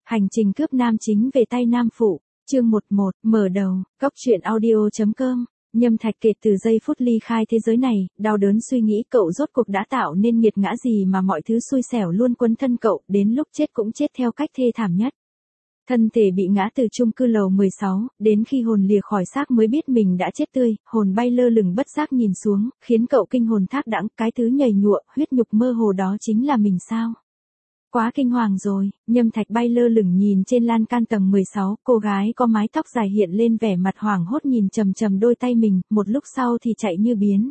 Hành trình cướp nam chính về tay nam phụ, chương 11, mở đầu, Cóc truyện audio.com. Nhâm Thạch kể từ giây phút ly khai thế giới này, đau đớn suy nghĩ cậu rốt cuộc đã tạo nên nghiệt ngã gì mà mọi thứ xui xẻo luôn quấn thân cậu, đến lúc chết cũng chết theo cách thê thảm nhất. Thân thể bị ngã từ chung cư lầu 16, đến khi hồn lìa khỏi xác mới biết mình đã chết tươi, hồn bay lơ lửng bất giác nhìn xuống, khiến cậu kinh hồn thác đãng, cái thứ nhầy nhụa, huyết nhục mơ hồ đó chính là mình sao? Quá kinh hoàng rồi, Nhâm Thạch bay lơ lửng nhìn trên lan can tầng 16, cô gái có mái tóc dài hiện lên vẻ mặt hoảng hốt nhìn chằm chằm đôi tay mình, một lúc sau thì chạy như biến.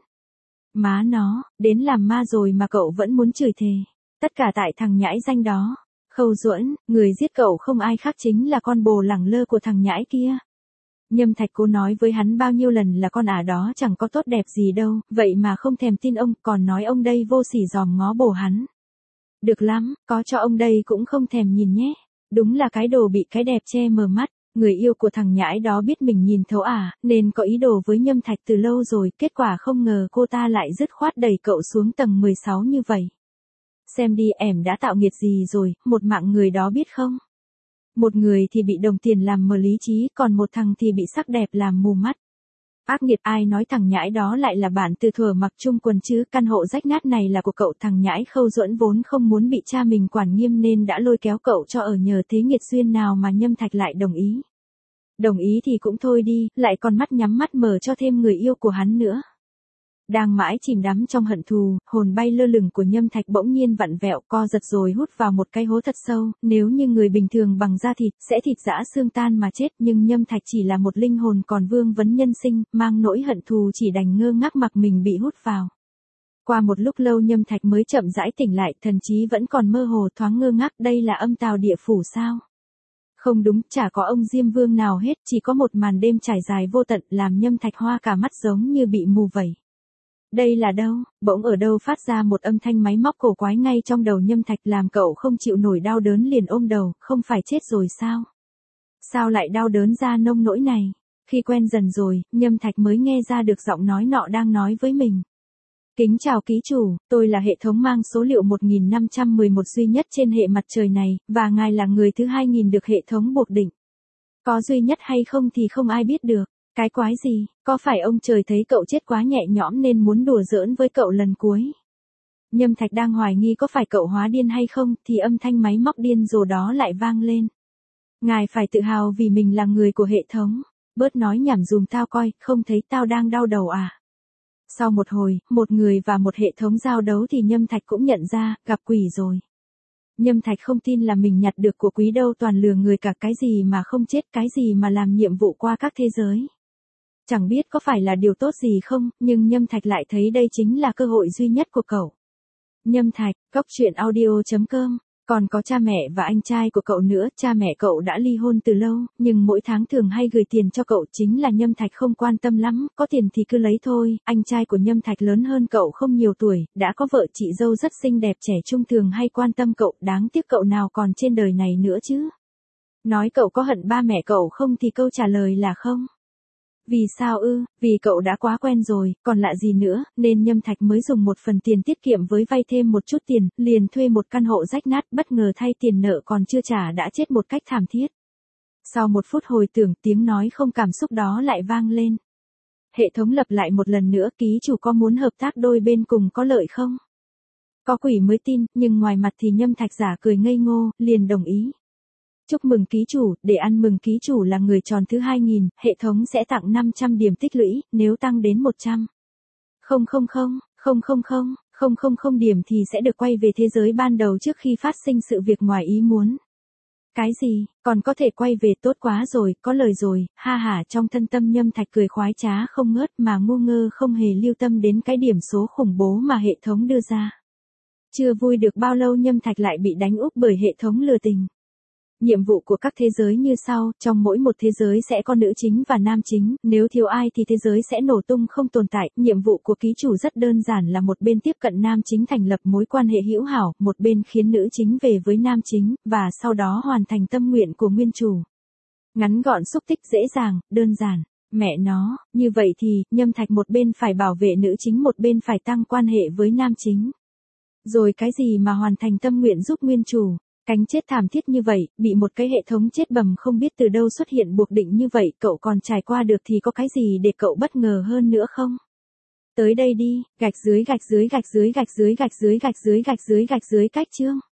Má nó, đến làm ma rồi mà cậu vẫn muốn chửi thề. Tất cả tại thằng nhãi danh đó. Khâu Duẫn, người giết cậu không ai khác chính là con bồ lẳng lơ của thằng nhãi kia. Nhâm Thạch cố nói với hắn bao nhiêu lần là con ả đó chẳng có tốt đẹp gì đâu, vậy mà không thèm tin ông, còn nói ông đây vô sỉ dòm ngó bồ hắn. Được lắm, có cho ông đây cũng không thèm nhìn nhé. Đúng là cái đồ bị cái đẹp che mờ mắt. Người yêu của thằng nhãi đó biết mình nhìn thấu nên có ý đồ với Nhâm Thạch từ lâu rồi, kết quả không ngờ cô ta lại dứt khoát đẩy cậu xuống tầng 16 như vậy. Xem đi, em đã tạo nghiệt gì rồi, một mạng người đó biết không? Một người thì bị đồng tiền làm mờ lý trí, còn một thằng thì bị sắc đẹp làm mù mắt. Ác nghiệt, ai nói thằng nhãi đó lại là bạn từ thuở mặc chung quần chứ, căn hộ rách nát này là của cậu. Thằng nhãi Khâu Duẫn vốn không muốn bị cha mình quản nghiêm nên đã lôi kéo cậu cho ở nhờ, thế nghiệt duyên nào mà Nhâm Thạch lại đồng ý. Đồng ý thì cũng thôi đi, lại còn mắt nhắm mắt mở cho thêm người yêu của hắn nữa. Đang mãi chìm đắm trong hận thù, hồn bay lơ lửng của Nhâm Thạch bỗng nhiên vặn vẹo, co giật rồi hút vào một cái hố thật sâu. Nếu như người bình thường bằng da thịt, sẽ thịt rã xương tan mà chết, nhưng Nhâm Thạch chỉ là một linh hồn còn vương vấn nhân sinh, mang nỗi hận thù chỉ đành ngơ ngác mặc mình bị hút vào. Qua một lúc lâu Nhâm Thạch mới chậm rãi tỉnh lại, thần trí vẫn còn mơ hồ thoáng ngơ ngác, đây là âm tào địa phủ sao? Không đúng, chả có ông Diêm Vương nào hết, chỉ có một màn đêm trải dài vô tận làm Nhâm Thạch hoa cả mắt giống như bị mù vậy. Đây là đâu? Bỗng ở đâu phát ra một âm thanh máy móc cổ quái ngay trong đầu Nhâm Thạch làm cậu không chịu nổi đau đớn liền ôm đầu, không phải chết rồi sao? Sao lại đau đớn ra nông nỗi này? Khi quen dần rồi, Nhâm Thạch mới nghe ra được giọng nói nọ đang nói với mình. Kính chào ký chủ, tôi là hệ thống mang số liệu 1511 duy nhất trên hệ mặt trời này, và ngài là người thứ 2000 được hệ thống buộc định. Có duy nhất hay không thì không ai biết được. Cái quái gì, có phải ông trời thấy cậu chết quá nhẹ nhõm nên muốn đùa giỡn với cậu lần cuối? Nhâm Thạch đang hoài nghi có phải cậu hóa điên hay không, thì âm thanh máy móc điên rồ đó lại vang lên. Ngài phải tự hào vì mình là người của hệ thống. Bớt nói nhảm dùm tao coi, không thấy tao đang đau đầu à? Sau một hồi, một người và một hệ thống giao đấu thì Nhâm Thạch cũng nhận ra, gặp quỷ rồi. Nhâm Thạch không tin là mình nhặt được của quý đâu, toàn lừa người cả, cái gì mà không chết, cái gì mà làm nhiệm vụ qua các thế giới. Chẳng biết có phải là điều tốt gì không, nhưng Nhâm Thạch lại thấy đây chính là cơ hội duy nhất của cậu. Nhâm Thạch, Cóc truyện audio.com. Còn có cha mẹ và anh trai của cậu nữa, cha mẹ cậu đã ly hôn từ lâu, nhưng mỗi tháng thường hay gửi tiền cho cậu, chính là Nhâm Thạch không quan tâm lắm, có tiền thì cứ lấy thôi. Anh trai của Nhâm Thạch lớn hơn cậu không nhiều tuổi, đã có vợ, chị dâu rất xinh đẹp trẻ trung, thường hay quan tâm cậu, đáng tiếc cậu nào còn trên đời này nữa chứ. Nói cậu có hận ba mẹ cậu không thì câu trả lời là không. Vì sao ư? Vì cậu đã quá quen rồi, còn lạ gì nữa, nên Nhâm Thạch mới dùng một phần tiền tiết kiệm với vay thêm một chút tiền, liền thuê một căn hộ rách nát, bất ngờ thay tiền nợ còn chưa trả đã chết một cách thảm thiết. Sau một phút hồi tưởng, tiếng nói không cảm xúc đó lại vang lên. Hệ thống lặp lại một lần nữa, ký chủ có muốn hợp tác đôi bên cùng có lợi không? Có quỷ mới tin, nhưng ngoài mặt thì Nhâm Thạch giả cười ngây ngô, liền đồng ý. Chúc mừng ký chủ, để ăn mừng ký chủ là người tròn thứ 2000, hệ thống sẽ tặng 500 điểm tích lũy, nếu tăng đến 100. 000 điểm thì sẽ được quay về thế giới ban đầu trước khi phát sinh sự việc ngoài ý muốn. Cái gì, còn có thể quay về, tốt quá rồi, có lời rồi, ha ha. Trong thân tâm Nhâm Thạch cười khoái trá không ngớt mà ngu ngơ không hề lưu tâm đến cái điểm số khủng bố mà hệ thống đưa ra. Chưa vui được bao lâu Nhâm Thạch lại bị đánh úp bởi hệ thống lừa tình. Nhiệm vụ của các thế giới như sau, trong mỗi một thế giới sẽ có nữ chính và nam chính, nếu thiếu ai thì thế giới sẽ nổ tung không tồn tại. Nhiệm vụ của ký chủ rất đơn giản, là một bên tiếp cận nam chính thành lập mối quan hệ hữu hảo, một bên khiến nữ chính về với nam chính, và sau đó hoàn thành tâm nguyện của nguyên chủ. Ngắn gọn, xúc tích, dễ dàng, đơn giản. Mẹ nó, như vậy thì, Nhâm Thạch một bên phải bảo vệ nữ chính, một bên phải tăng quan hệ với nam chính. Rồi cái gì mà hoàn thành tâm nguyện giúp nguyên chủ? Cánh chết thảm thiết như vậy, bị một cái hệ thống chết bầm không biết từ đâu xuất hiện buộc định như vậy, cậu còn trải qua được thì có cái gì để cậu bất ngờ hơn nữa không? Tới đây đi, gạch dưới cách chương.